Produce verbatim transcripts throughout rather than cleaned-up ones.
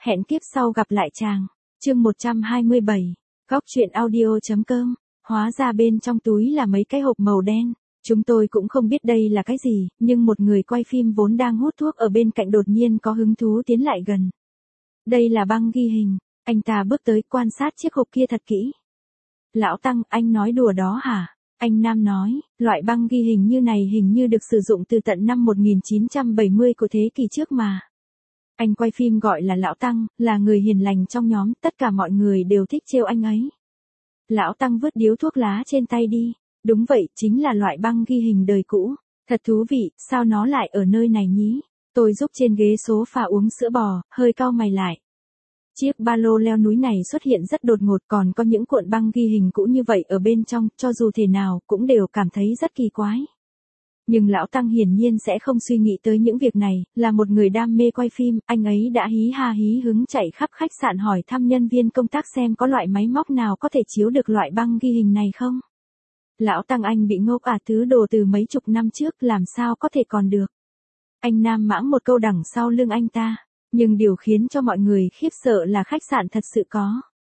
Hẹn kiếp sau gặp lại chàng. Chương một trăm hai mươi bảy. Góc truyện audio.com. Hóa ra bên trong túi là mấy cái hộp màu đen. Chúng tôi cũng không biết đây là cái gì, nhưng một người quay phim vốn đang hút thuốc ở bên cạnh đột nhiên có hứng thú tiến lại gần. Đây là băng ghi hình. Anh ta bước tới quan sát chiếc hộp kia thật kỹ. Lão Tăng, anh nói đùa đó hả? Anh Nam nói, loại băng ghi hình như này hình như được sử dụng từ tận năm một nghìn chín trăm bảy mươi của thế kỷ trước mà. Anh quay phim gọi là Lão Tăng, là người hiền lành trong nhóm, tất cả mọi người đều thích trêu anh ấy. Lão Tăng vứt điếu thuốc lá trên tay đi. Đúng vậy, chính là loại băng ghi hình đời cũ. Thật thú vị, sao nó lại ở nơi này nhí? Tôi giúp trên ghế sofa uống sữa bò, hơi cau mày lại. Chiếc ba lô leo núi này xuất hiện rất đột ngột, còn có những cuộn băng ghi hình cũ như vậy ở bên trong, cho dù thế nào cũng đều cảm thấy rất kỳ quái. Nhưng Lão Tăng hiển nhiên sẽ không suy nghĩ tới những việc này, là một người đam mê quay phim, anh ấy đã hí ha hí hứng chạy khắp khách sạn hỏi thăm nhân viên công tác xem có loại máy móc nào có thể chiếu được loại băng ghi hình này không. Lão Tăng anh bị ngốc à, thứ đồ từ mấy chục năm trước làm sao có thể còn được. Anh Nam mãng một câu đằng sau lưng anh ta. Nhưng điều khiến cho mọi người khiếp sợ là khách sạn thật sự có.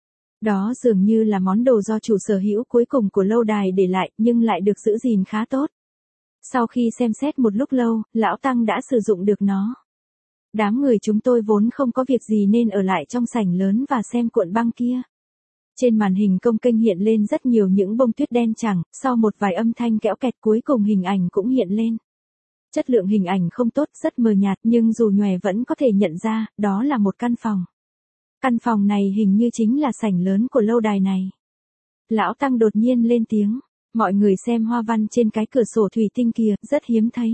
Đó dường như là món đồ do chủ sở hữu cuối cùng của lâu đài để lại, nhưng lại được giữ gìn khá tốt. Sau khi xem xét một lúc lâu, Lão Tăng đã sử dụng được nó. Đám người chúng tôi vốn không có việc gì nên ở lại trong sảnh lớn và xem cuộn băng kia. Trên màn hình công kênh hiện lên rất nhiều những bông tuyết đen chẳng, sau một vài âm thanh kẽo kẹt cuối cùng hình ảnh cũng hiện lên. Chất lượng hình ảnh không tốt, rất mờ nhạt, nhưng dù nhòe vẫn có thể nhận ra, đó là một căn phòng. Căn phòng này hình như chính là sảnh lớn của lâu đài này. Lão Tăng đột nhiên lên tiếng, mọi người xem hoa văn trên cái cửa sổ thủy tinh kia, rất hiếm thấy.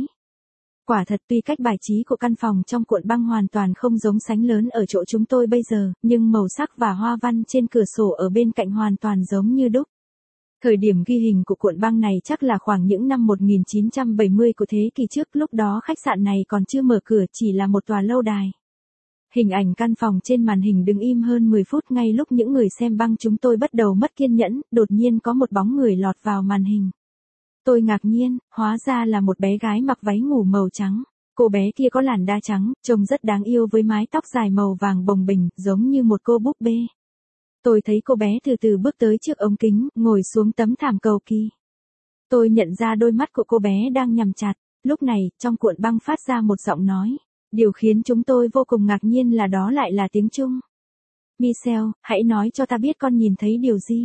Quả thật tuy cách bài trí của căn phòng trong cuộn băng hoàn toàn không giống sánh lớn ở chỗ chúng tôi bây giờ, nhưng màu sắc và hoa văn trên cửa sổ ở bên cạnh hoàn toàn giống như đúc. Thời điểm ghi hình của cuộn băng này chắc là khoảng những năm một nghìn chín trăm bảy mươi của thế kỷ trước, lúc đó khách sạn này còn chưa mở cửa, chỉ là một tòa lâu đài. Hình ảnh căn phòng trên màn hình đứng im hơn mười phút, ngay lúc những người xem băng chúng tôi bắt đầu mất kiên nhẫn, đột nhiên có một bóng người lọt vào màn hình. Tôi ngạc nhiên, hóa ra là một bé gái mặc váy ngủ màu trắng. Cô bé kia có làn da trắng, trông rất đáng yêu với mái tóc dài màu vàng bồng bềnh, giống như một cô búp bê. Tôi thấy cô bé từ từ bước tới trước ống kính, ngồi xuống tấm thảm cầu kỳ. Tôi nhận ra đôi mắt của cô bé đang nhắm chặt. Lúc này, trong cuộn băng phát ra một giọng nói. Điều khiến chúng tôi vô cùng ngạc nhiên là đó lại là tiếng Trung. Michelle, hãy nói cho ta biết con nhìn thấy điều gì.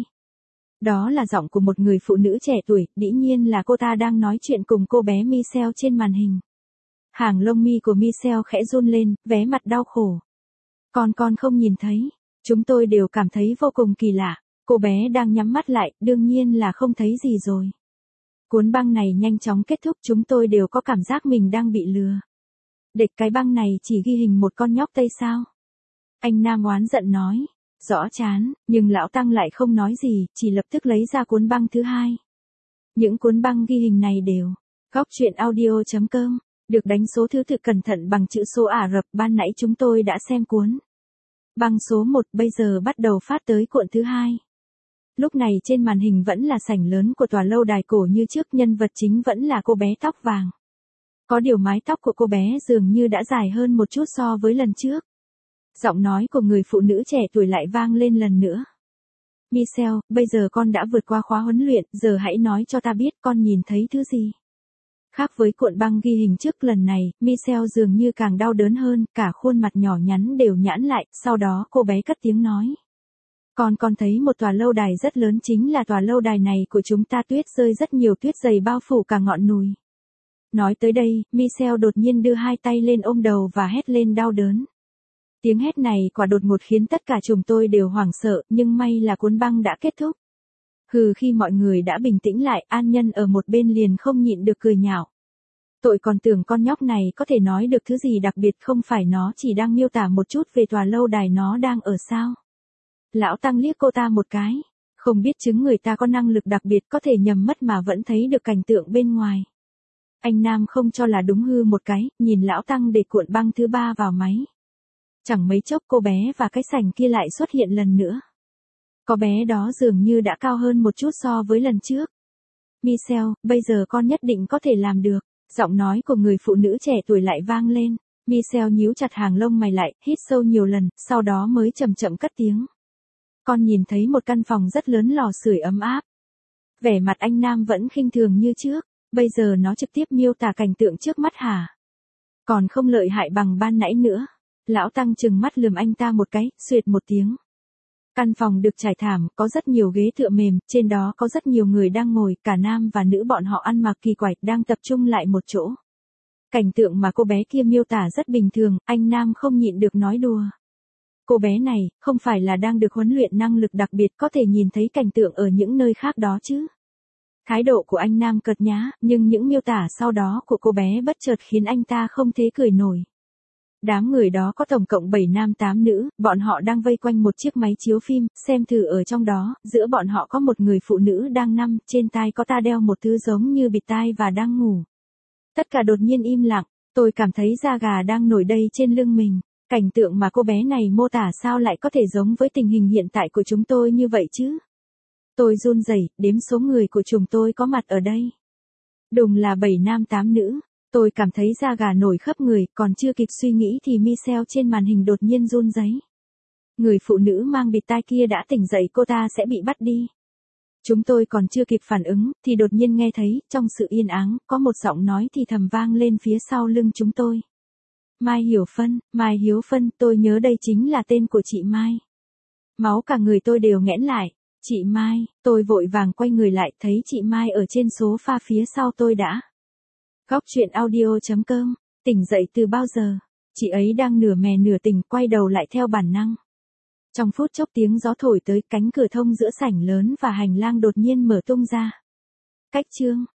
Đó là giọng của một người phụ nữ trẻ tuổi, dĩ nhiên là cô ta đang nói chuyện cùng cô bé Michelle trên màn hình. Hàng lông mi của Michelle khẽ run lên, vé mặt đau khổ. Con con không nhìn thấy. Chúng tôi đều cảm thấy vô cùng kỳ lạ. Cô bé đang nhắm mắt lại, đương nhiên là không thấy gì rồi. Cuốn băng này nhanh chóng kết thúc, chúng tôi đều có cảm giác mình đang bị lừa. Địch, cái băng này chỉ ghi hình một con nhóc Tây sao? Anh Nam oán giận nói. Rõ chán, nhưng Lão Tăng lại không nói gì, chỉ lập tức lấy ra cuốn băng thứ hai. Những cuốn băng ghi hình này đều. Góc truyện audio.com. Được đánh số thứ tự cẩn thận bằng chữ số Ả Rập, ban nãy chúng tôi đã xem cuốn băng số một, bây giờ bắt đầu phát tới cuộn thứ hai. Lúc này trên màn hình vẫn là sảnh lớn của tòa lâu đài cổ như trước, nhân vật chính vẫn là cô bé tóc vàng. Có điều mái tóc của cô bé dường như đã dài hơn một chút so với lần trước. Giọng nói của người phụ nữ trẻ tuổi lại vang lên lần nữa. Michelle, bây giờ con đã vượt qua khóa huấn luyện, giờ hãy nói cho ta biết con nhìn thấy thứ gì. Khác với cuộn băng ghi hình trước, lần này, Michelle dường như càng đau đớn hơn, cả khuôn mặt nhỏ nhắn đều nhãn lại, sau đó cô bé cất tiếng nói. Con con thấy một tòa lâu đài rất lớn, chính là tòa lâu đài này của chúng ta, tuyết rơi rất nhiều, tuyết dày bao phủ cả ngọn núi. Nói tới đây, Michelle đột nhiên đưa hai tay lên ôm đầu và hét lên đau đớn. Tiếng hét này quả đột ngột khiến tất cả chúng tôi đều hoảng sợ, nhưng may là cuốn băng đã kết thúc. Hừ, khi mọi người đã bình tĩnh lại, An Nhân ở một bên liền không nhịn được cười nhạo. Tội còn tưởng con nhóc này có thể nói được thứ gì đặc biệt, không phải nó chỉ đang miêu tả một chút về tòa lâu đài nó đang ở sao. Lão Tăng liếc cô ta một cái, không biết chứng người ta có năng lực đặc biệt có thể nhầm mắt mà vẫn thấy được cảnh tượng bên ngoài. Anh Nam không cho là đúng, hư một cái, nhìn Lão Tăng để cuộn băng thứ ba vào máy. Chẳng mấy chốc cô bé và cái sảnh kia lại xuất hiện lần nữa. Có bé đó dường như đã cao hơn một chút so với lần trước. Michelle, bây giờ con nhất định có thể làm được. Giọng nói của người phụ nữ trẻ tuổi lại vang lên. Michelle nhíu chặt hàng lông mày lại, hít sâu nhiều lần, sau đó mới chậm chậm cất tiếng. Con nhìn thấy một căn phòng rất lớn, lò sưởi ấm áp. Vẻ mặt anh Nam vẫn khinh thường như trước, bây giờ nó trực tiếp miêu tả cảnh tượng trước mắt hả? Còn không lợi hại bằng ban nãy nữa. Lão Tăng trừng mắt lườm anh ta một cái, xuyệt một tiếng. Căn phòng được trải thảm, có rất nhiều ghế tựa mềm, trên đó có rất nhiều người đang ngồi, cả nam và nữ bọn họ ăn mặc kỳ quái, đang tập trung lại một chỗ. Cảnh tượng mà cô bé kia miêu tả rất bình thường, anh Nam không nhịn được nói đùa. Cô bé này, không phải là đang được huấn luyện năng lực đặc biệt có thể nhìn thấy cảnh tượng ở những nơi khác đó chứ. Thái độ của anh Nam cợt nhá, nhưng những miêu tả sau đó của cô bé bất chợt khiến anh ta không thể cười nổi. Đám người đó có tổng cộng bảy nam tám nữ, bọn họ đang vây quanh một chiếc máy chiếu phim, xem thử ở trong đó, giữa bọn họ có một người phụ nữ đang nằm, trên tai có ta đeo một thứ giống như bịt tai và đang ngủ. Tất cả đột nhiên im lặng, tôi cảm thấy da gà đang nổi đầy trên lưng mình. Cảnh tượng mà cô bé này mô tả sao lại có thể giống với tình hình hiện tại của chúng tôi như vậy chứ? Tôi run rẩy, đếm số người của chúng tôi có mặt ở đây. Đùng là bảy nam tám nữ. Tôi cảm thấy da gà nổi khắp người, còn chưa kịp suy nghĩ thì Michelle trên màn hình đột nhiên run rẩy. Người phụ nữ mang bịt tai kia đã tỉnh dậy, cô ta sẽ bị bắt đi. Chúng tôi còn chưa kịp phản ứng, thì đột nhiên nghe thấy, trong sự yên ắng, có một giọng nói thì thầm vang lên phía sau lưng chúng tôi. Mai Hiểu Phân, Mai Hiếu Phân, tôi nhớ đây chính là tên của chị Mai. Máu cả người tôi đều nghẽn lại. Chị Mai, tôi vội vàng quay người lại, thấy chị Mai ở trên sofa phía sau tôi đã. Góc truyện audio chấm com, tỉnh dậy từ bao giờ? Chị ấy đang nửa mè nửa tỉnh, quay đầu lại theo bản năng. Trong phút chốc tiếng gió thổi tới, cánh cửa thông giữa sảnh lớn và hành lang đột nhiên mở tung ra. Cách chương